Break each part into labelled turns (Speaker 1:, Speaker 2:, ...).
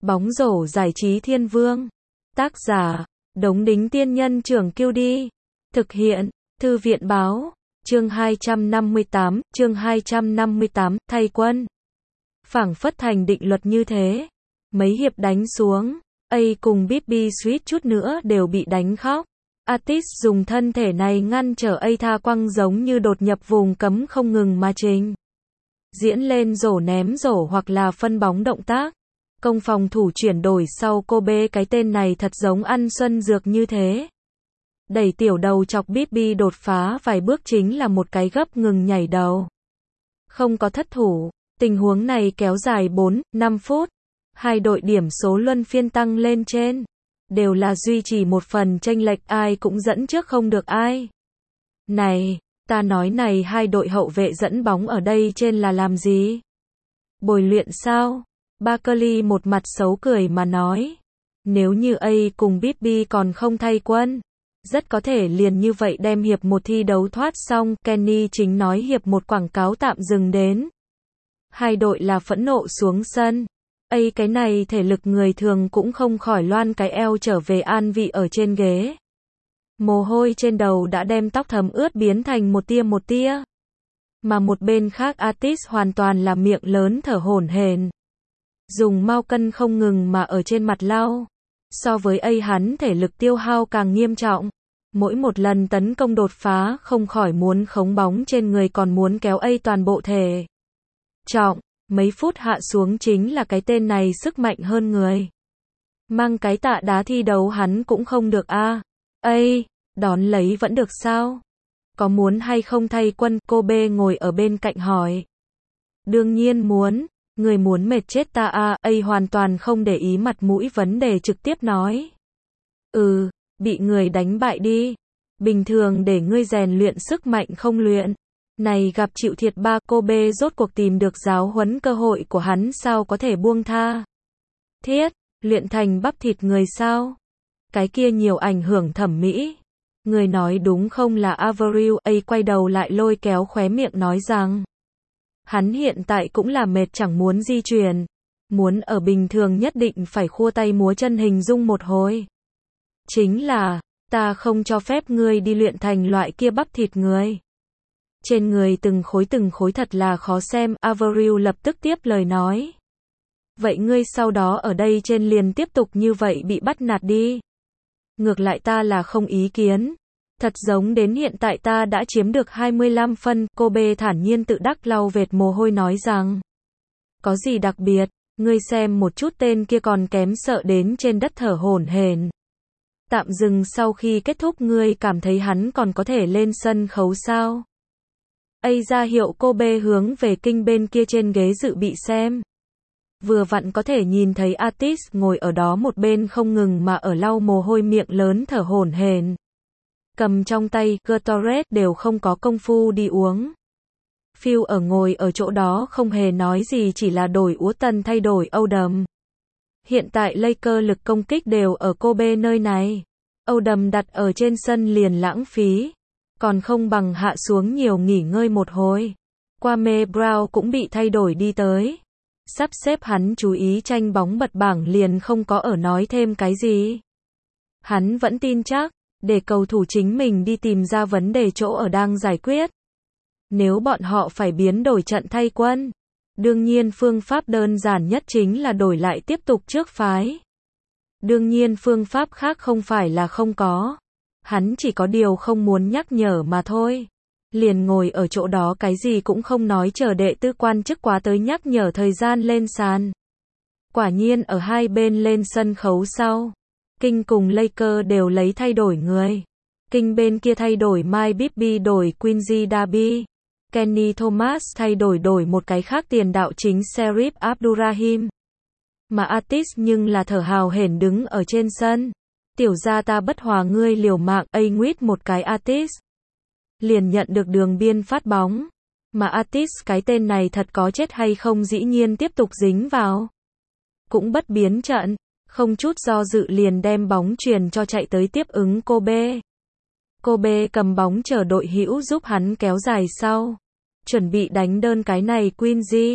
Speaker 1: Bóng rổ giải trí thiên vương. Tác giả, Đống Đính Tiên Nhân Trưởng Kiêu Đi. Thực hiện, Thư viện Báo. Chương 258, thay quân. Phảng phất thành định luật như thế. Mấy hiệp đánh xuống, A cùng Bibby suýt chút nữa đều bị đánh khóc. Atis dùng thân thể này ngăn trở A tha quăng giống như đột nhập vùng cấm không ngừng mà trình diễn lên rổ ném rổ hoặc là phân bóng động tác. Công phòng thủ chuyển đổi sau Kobe, cái tên này thật giống ăn xuân dược như thế. Đẩy tiểu đầu chọc Bibby đột phá vài bước chính là một cái gấp ngừng nhảy đầu. Không có thất thủ, tình huống này kéo dài 4-5 phút. Hai đội điểm số luân phiên tăng lên trên. Đều là duy trì một phần chênh lệch, ai cũng dẫn trước không được ai. Này, ta nói này, hai đội hậu vệ dẫn bóng ở đây trên là làm gì? Bồi luyện sao? Barkley một mặt xấu cười mà nói. Nếu như A cùng Bibby còn không thay quân, rất có thể liền như vậy đem hiệp một thi đấu thoát xong. Kenny chính nói hiệp một quảng cáo tạm dừng đến. Hai đội là phẫn nộ xuống sân. A cái này thể lực người thường cũng không khỏi loan cái eo trở về an vị ở trên ghế. Mồ hôi trên đầu đã đem tóc thấm ướt biến thành một tia. Mà một bên khác Atis hoàn toàn là miệng lớn thở hổn hển. Dùng mao cân không ngừng mà ở trên mặt lau. So với A hắn thể lực tiêu hao càng nghiêm trọng. Mỗi một lần tấn công đột phá không khỏi muốn khống bóng trên người, còn muốn kéo A toàn bộ thể trọng. Mấy phút hạ xuống chính là cái tên này sức mạnh hơn người. Mang cái tạ đá thi đấu hắn cũng không được a. Đón lấy vẫn được sao? Có muốn hay không thay quân? Kobe ngồi ở bên cạnh hỏi. Đương nhiên muốn, người muốn mệt chết ta a. A hoàn toàn không để ý mặt mũi vấn đề, trực tiếp nói. Bị người đánh bại đi. Bình thường để ngươi rèn luyện sức mạnh không luyện. Này gặp chịu thiệt ba. Kobe rốt cuộc tìm được giáo huấn cơ hội của hắn, sao có thể buông tha. Thiết, luyện thành bắp thịt người sao? Cái kia nhiều ảnh hưởng thẩm mỹ. Người nói đúng không là Avril? A quay đầu lại lôi kéo khóe miệng nói rằng. Hắn hiện tại cũng là mệt chẳng muốn di chuyển. Muốn ở bình thường nhất định phải khua tay múa chân hình dung một hồi. Chính là, ta không cho phép ngươi đi luyện thành loại kia bắp thịt người. Trên người từng khối thật là khó xem. Avril lập tức tiếp lời nói. Vậy ngươi sau đó ở đây trên liền tiếp tục như vậy bị bắt nạt đi. Ngược lại ta là không ý kiến. Thật giống đến hiện tại ta đã chiếm được 25 phân. Kobe thản nhiên tự đắc lau vệt mồ hôi nói rằng. Có gì đặc biệt, ngươi xem một chút tên kia còn kém sợ đến trên đất thở hổn hển. Tạm dừng sau khi kết thúc, ngươi cảm thấy hắn còn có thể lên sân khấu sao? A ra hiệu Kobe hướng về kinh bên kia trên ghế dự bị xem. Vừa vặn có thể nhìn thấy Atis ngồi ở đó một bên không ngừng mà ở lau mồ hôi, miệng lớn thở hổn hển. Cầm trong tay Gatorade, đều không có công phu đi uống. Phil ở ngồi ở chỗ đó không hề nói gì, chỉ là đổi Úa Tần thay đổi Odom. Hiện tại Lakers lực công kích đều ở Kobe nơi này. Odom đặt ở trên sân liền lãng phí. Còn không bằng hạ xuống nhiều nghỉ ngơi một hồi. Kwame Brown cũng bị thay đổi đi tới. Sắp xếp hắn chú ý tranh bóng bật bảng liền không có ở nói thêm cái gì. Hắn vẫn tin chắc, để cầu thủ chính mình đi tìm ra vấn đề chỗ ở đang giải quyết. Nếu bọn họ phải biến đổi trận thay quân, đương nhiên phương pháp đơn giản nhất chính là đổi lại tiếp tục trước phái. Đương nhiên phương pháp khác không phải là không có. Hắn chỉ có điều không muốn nhắc nhở mà thôi. Liền ngồi ở chỗ đó cái gì cũng không nói, chờ đệ tư quan chức quá tới nhắc nhở thời gian lên sàn. Quả nhiên ở hai bên lên sân khấu sau, Kinh cùng Lakers đều lấy thay đổi người. Kinh bên kia thay đổi Mike Bibby, đổi Quincy Darby. Kenny Thomas thay đổi một cái khác tiền đạo chính Serif Abdurrahim. Mà Atis nhưng là thở hào hển đứng ở trên sân. Tiểu gia ta bất hòa ngươi liều mạng. A nguyết một cái Atis. Liền nhận được đường biên phát bóng. Mà Atis cái tên này thật có chết hay không dĩ nhiên tiếp tục dính vào. Cũng bất biến trận. Không chút do dự liền đem bóng truyền cho chạy tới tiếp ứng Kobe. Kobe cầm bóng chờ đội hữu giúp hắn kéo dài sau. Chuẩn bị đánh đơn cái này Quincy.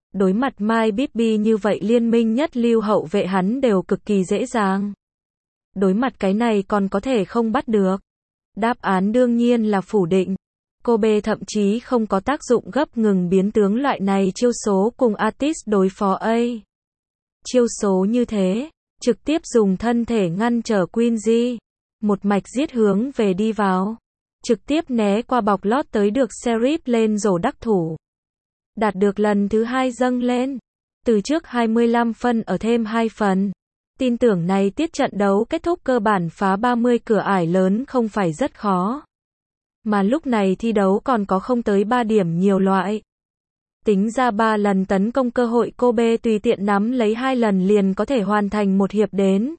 Speaker 1: Đối mặt My Bibby như vậy liên minh nhất lưu hậu vệ hắn đều cực kỳ dễ dàng. Đối mặt cái này còn có thể không bắt được. Đáp án đương nhiên là phủ định. Kobe thậm chí không có tác dụng gấp ngừng biến tướng loại này chiêu số cùng Artis đối phó A. Chiêu số như thế, trực tiếp dùng thân thể ngăn trở Quincy, một mạch giết hướng về đi vào, trực tiếp né qua bọc lót tới được Sheriff lên rổ đắc thủ. Đạt được lần thứ 2 dâng lên, từ trước 25 phân ở thêm 2 phần. Tin tưởng này tiết trận đấu kết thúc cơ bản phá 30 cửa ải lớn không phải rất khó. Mà lúc này thi đấu còn có không tới 3 điểm nhiều loại. Tính ra 3 lần tấn công cơ hội Kobe tùy tiện nắm lấy 2 lần liền có thể hoàn thành một hiệp đến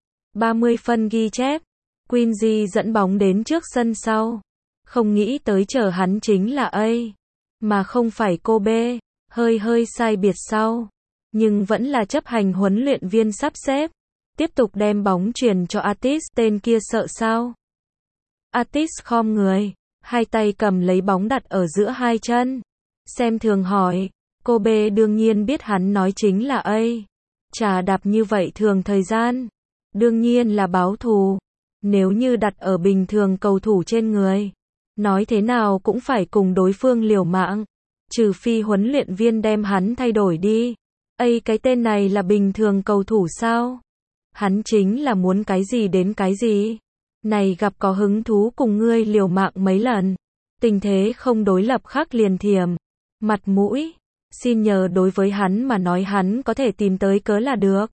Speaker 1: 30 phân ghi chép. Quincy dẫn bóng đến trước sân sau. Không nghĩ tới chờ hắn chính là A, mà không phải Kobe, hơi sai biệt sau. Nhưng vẫn là chấp hành huấn luyện viên sắp xếp. Tiếp tục đem bóng truyền cho Artis, tên kia sợ sao? Artis khom người, hai tay cầm lấy bóng đặt ở giữa hai chân. Xem thường hỏi, Kobe đương nhiên biết hắn nói chính là A. Chà đạp như vậy thường thời gian. Đương nhiên là báo thù. Nếu như đặt ở bình thường cầu thủ trên người, nói thế nào cũng phải cùng đối phương liều mạng. Trừ phi huấn luyện viên đem hắn thay đổi đi. Cái tên này là bình thường cầu thủ sao? Hắn chính là muốn cái gì đến cái gì. Này gặp có hứng thú cùng ngươi liều mạng mấy lần. Tình thế không đối lập khác liền thiềm. Mặt mũi. Xin nhờ đối với hắn mà nói hắn có thể tìm tới cớ là được.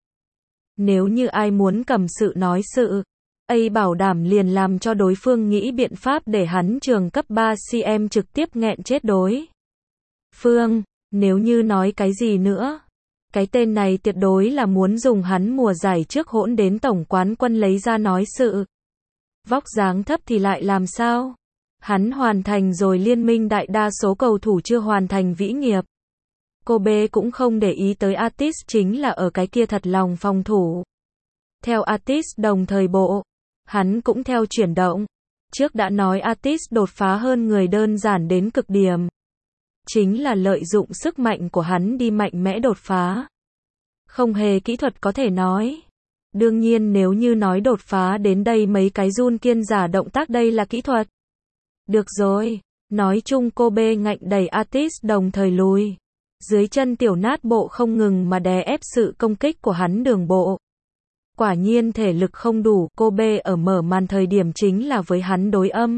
Speaker 1: Nếu như ai muốn cầm sự nói sự. Bảo đảm liền làm cho đối phương nghĩ biện pháp để hắn trường cấp 3 cm trực tiếp nghẹn chết đối phương. Nếu như nói cái gì nữa. Cái tên này tuyệt đối là muốn dùng hắn mùa giải trước hỗn đến tổng quán quân lấy ra nói sự. Vóc dáng thấp thì lại làm sao? Hắn hoàn thành rồi liên minh đại đa số cầu thủ chưa hoàn thành vĩ nghiệp. Kobe cũng không để ý tới Artis chính là ở cái kia thật lòng phòng thủ. Theo Artis đồng thời bộ, hắn cũng theo chuyển động. Trước đã nói Artis đột phá hơn người đơn giản đến cực điểm. Chính là lợi dụng sức mạnh của hắn đi mạnh mẽ đột phá. Không hề kỹ thuật có thể nói. Đương nhiên nếu như nói đột phá đến đây mấy cái run kiên giả động tác đây là kỹ thuật. Được rồi, nói chung Kobe ngạnh đẩy Artis đồng thời lùi. Dưới chân tiểu nát bộ không ngừng mà đè ép sự công kích của hắn đường bộ. Quả nhiên thể lực không đủ, Kobe ở mở màn thời điểm chính là với hắn đối âm.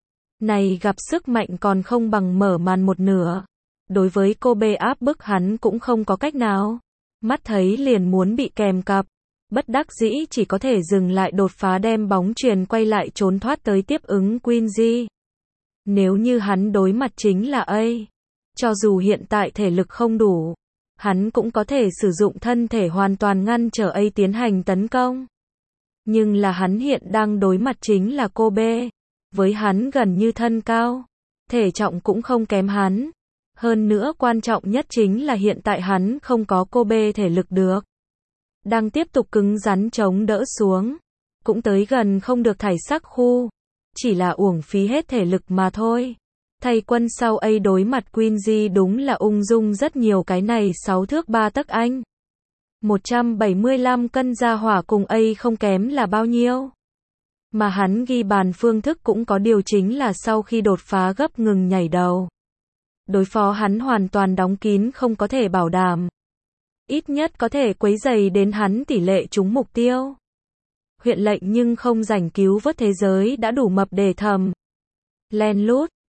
Speaker 1: Này gặp sức mạnh còn không bằng mở màn một nửa. Đối với Kobe áp bức hắn cũng không có cách nào. Mắt thấy liền muốn bị kèm cặp. Bất đắc dĩ chỉ có thể dừng lại đột phá đem bóng truyền quay lại trốn thoát tới tiếp ứng Quincy. Nếu như hắn đối mặt chính là A. Cho dù hiện tại thể lực không đủ. Hắn cũng có thể sử dụng thân thể hoàn toàn ngăn trở A tiến hành tấn công. Nhưng là hắn hiện đang đối mặt chính là Kobe. Với hắn gần như thân cao. Thể trọng cũng không kém hắn. Hơn nữa quan trọng nhất chính là hiện tại hắn không có Kobe thể lực được. Đang tiếp tục cứng rắn chống đỡ xuống. Cũng tới gần không được thải sắc khu. Chỉ là uổng phí hết thể lực mà thôi. Thay quân sau A đối mặt Quincy đúng là ung dung rất nhiều cái này 6 thước 3 tấc anh. 175 cân gia hỏa cùng A không kém là bao nhiêu. Mà hắn ghi bàn phương thức cũng có điều chính là sau khi đột phá gấp ngừng nhảy đầu. Đối phó hắn hoàn toàn đóng kín không có thể bảo đảm. Ít nhất có thể quấy rầy đến hắn tỷ lệ trúng mục tiêu. Huyện lệnh nhưng không rảnh cứu vớt thế giới đã đủ mập để thầm. Len lút,